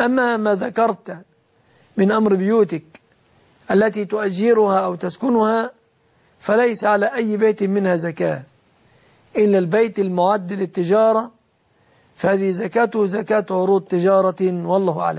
أما ما ذكرت من أمر بيوتك التي تؤجرها أو تسكنها فليس على أي بيت منها زكاة إلا البيت المعد للتجارة، فهذه زكاته زكاة عروض تجارة، والله أعلم.